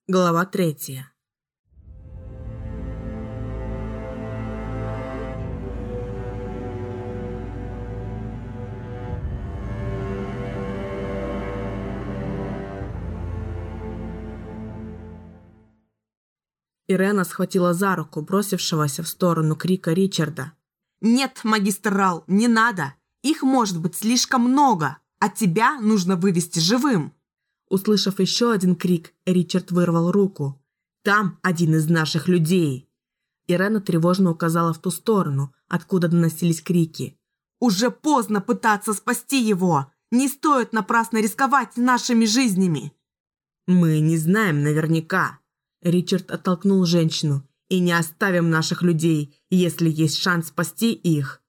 Глава 3. Ирена схватила за руку бросившегося в сторону крика Ричарда. «Нет, магистр Рал, не надо! Их может быть слишком много, а тебя нужно вывести живым!» Услышав еще один крик, Ричард вырвал руку. «Там один из наших людей!» Ирена тревожно указала в ту сторону, откуда доносились крики. «Уже поздно пытаться спасти его! Не стоит напрасно рисковать нашими жизнями!» «Мы не знаем наверняка!» Ричард оттолкнул женщину. «И не оставим наших людей, если есть шанс спасти их!»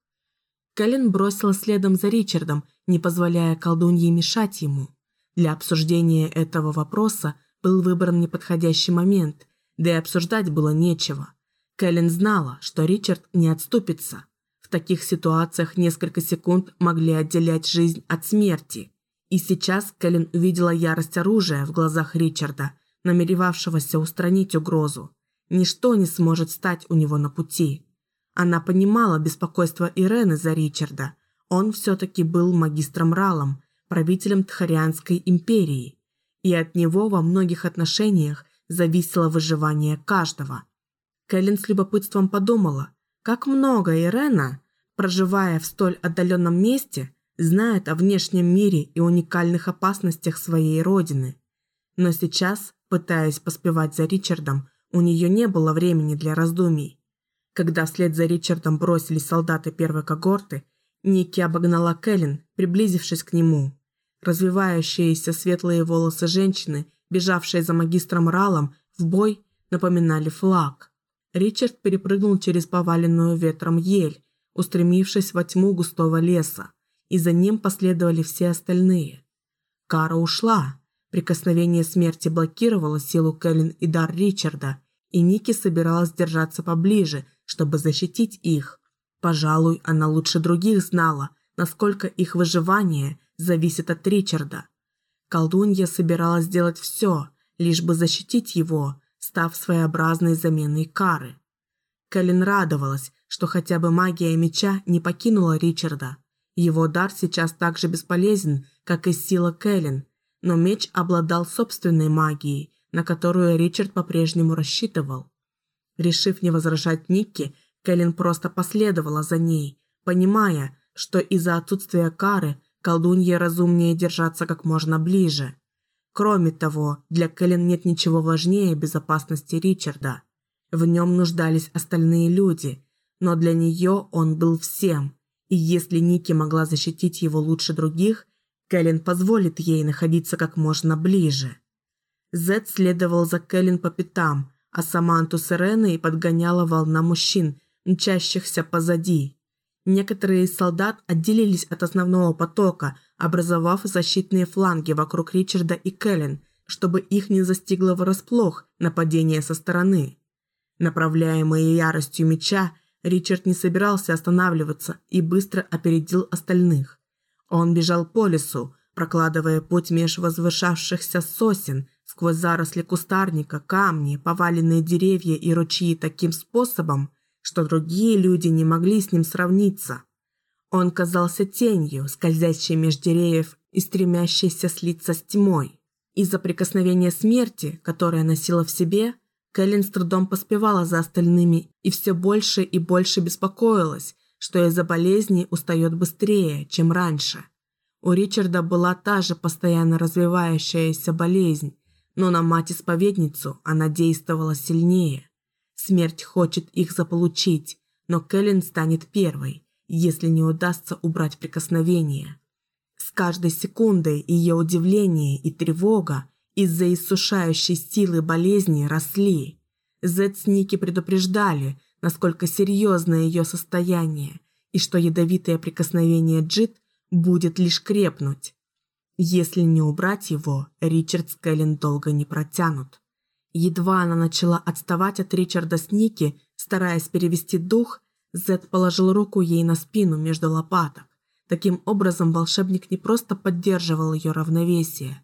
Кэлен бросилась следом за Ричардом, не позволяя колдунье мешать ему. Для обсуждения этого вопроса был выбран неподходящий момент, да и обсуждать было нечего. Кэлен знала, что Ричард не отступится. В таких ситуациях несколько секунд могли отделять жизнь от смерти. И сейчас Кэлен увидела ярость оружия в глазах Ричарда, намеревавшегося устранить угрозу. Ничто не сможет стать у него на пути. Она понимала беспокойство Ирены за Ричарда. Он все-таки был магистром Ралом, правителем Тхарианской империи, и от него во многих отношениях зависело выживание каждого. Кэлен с любопытством подумала, как много Ирена, проживая в столь отдаленном месте, знает о внешнем мире и уникальных опасностях своей родины. Но сейчас, пытаясь поспевать за Ричардом, у нее не было времени для раздумий. Когда вслед за Ричардом бросились солдаты первой когорты, Ники обогнала Кэлен, приблизившись к нему. Развивающиеся светлые волосы женщины, бежавшие за магистром Ралом в бой, напоминали флаг. Ричард перепрыгнул через поваленную ветром ель, устремившись во тьму густого леса, и за ним последовали все остальные. Кара ушла. Прикосновение смерти блокировало силу Кэлен и дар Ричарда, и Ники собиралась держаться поближе, чтобы защитить их. Пожалуй, она лучше других знала, насколько их выживание зависит от Ричарда. Колдунья собиралась сделать все, лишь бы защитить его, став своеобразной заменой Кары. Кэлен радовалась, что хотя бы магия меча не покинула Ричарда. Его дар сейчас так же бесполезен, как и сила Кэлен, но меч обладал собственной магией, на которую Ричард по-прежнему рассчитывал. Решив не возражать Никки, Кэлен просто последовала за ней, понимая, что из-за отсутствия Кары колдунье разумнее держаться как можно ближе. Кроме того, для Кэлен нет ничего важнее безопасности Ричарда. В нем нуждались остальные люди, но для нее он был всем, и если Ники могла защитить его лучше других, Кэлен позволит ей находиться как можно ближе. Зед следовал за Кэлен по пятам, а Саманту с Иреной подгоняла волна мужчин, мчащихся позади. Некоторые из солдат отделились от основного потока, образовав защитные фланги вокруг Ричарда и Кэлен, чтобы их не застигло врасплох нападение со стороны. Направляемый яростью меча, Ричард не собирался останавливаться и быстро опередил остальных. Он бежал по лесу, прокладывая путь меж возвышавшихся сосен, сквозь заросли кустарника, камни, поваленные деревья и ручьи таким способом, что другие люди не могли с ним сравниться. Он казался тенью, скользящей меж деревьев и стремящейся слиться с тьмой. Из-за прикосновения смерти, которое носила в себе, Кэлен с трудом поспевала за остальными и все больше и больше беспокоилась, что из-за болезни устает быстрее, чем раньше. У Ричарда была та же постоянно развивающаяся болезнь, но на мать-исповедницу она действовала сильнее. Смерть хочет их заполучить, но Кэлен станет первой, если не удастся убрать прикосновение. С каждой секундой ее удивление и тревога из-за иссушающей силы болезни росли. Зед с Ники предупреждали, насколько серьезно ее состояние, и что ядовитое прикосновение Джит будет лишь крепнуть. Если не убрать его, Ричард с Кэлен долго не протянут. Едва она начала отставать от Ричарда с Ники, стараясь перевести дух, Зед положил руку ей на спину между лопаток. Таким образом, волшебник не просто поддерживал ее равновесие.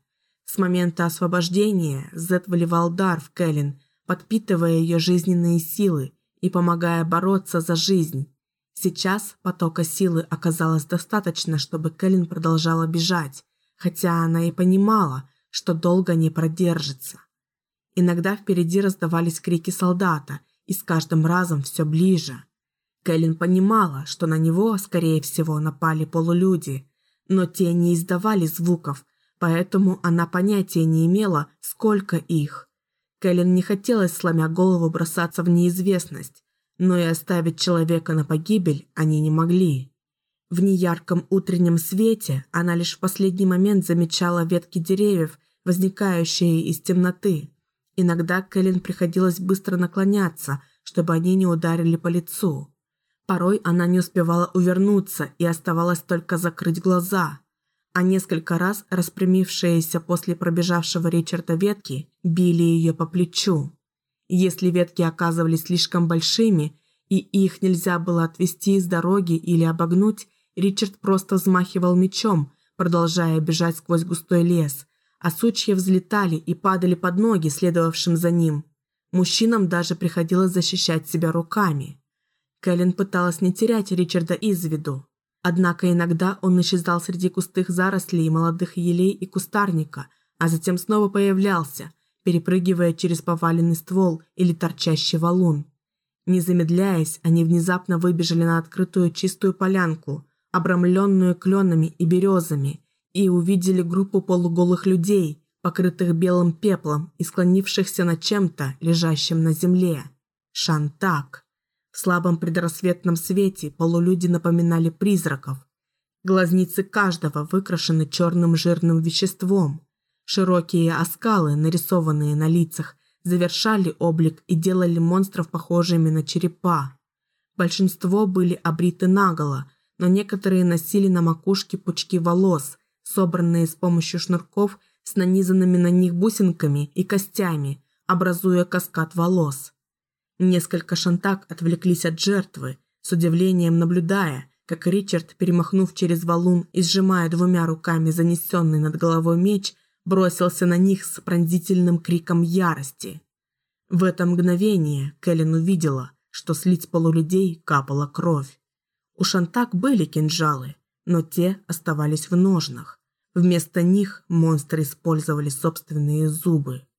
С момента освобождения Зет вливал дар в Кэлен, подпитывая ее жизненные силы и помогая бороться за жизнь. Сейчас потока силы оказалось достаточно, чтобы Кэлен продолжала бежать, хотя она и понимала, что долго не продержится. Иногда впереди раздавались крики солдата, и с каждым разом все ближе. Кэлен понимала, что на него, скорее всего, напали полулюди, но те не издавали звуков, поэтому она понятия не имела, сколько их. Кэлен не хотелось, сломя голову, бросаться в неизвестность, но и оставить человека на погибель они не могли. В неярком утреннем свете она лишь в последний момент замечала ветки деревьев, возникающие из темноты. Иногда Кэлен приходилось быстро наклоняться, чтобы они не ударили по лицу. Порой она не успевала увернуться и оставалось только закрыть глаза. А несколько раз распрямившиеся после пробежавшего Ричарда ветки били ее по плечу. Если ветки оказывались слишком большими и их нельзя было отвести с дороги или обогнуть, Ричард просто взмахивал мечом, продолжая бежать сквозь густой лес, а сучья взлетали и падали под ноги следовавшим за ним. Мужчинам даже приходилось защищать себя руками. Кэлен пыталась не терять Ричарда из виду. Однако иногда он исчезал среди густых зарослей молодых елей и кустарника, а затем снова появлялся, перепрыгивая через поваленный ствол или торчащий валун. Не замедляясь, они внезапно выбежали на открытую чистую полянку, обрамленную кленами и березами, и увидели группу полуголых людей, покрытых белым пеплом и склонившихся над чем-то, лежащим на земле. Шантак. В слабом предрассветном свете полулюди напоминали призраков. Глазницы каждого выкрашены черным жирным веществом. Широкие оскалы, нарисованные на лицах, завершали облик и делали монстров похожими на черепа. Большинство были обриты наголо, но некоторые носили на макушке пучки волос, собранные с помощью шнурков с нанизанными на них бусинками и костями, образуя каскад волос. Несколько шантак отвлеклись от жертвы, с удивлением наблюдая, как Ричард, перемахнув через валун и сжимая двумя руками занесенный над головой меч, бросился на них с пронзительным криком ярости. В это мгновение Кэлен увидела, что с лиц полулюдей капала кровь. У шантак были кинжалы, но те оставались в ножнах. Вместо них монстры использовали собственные зубы.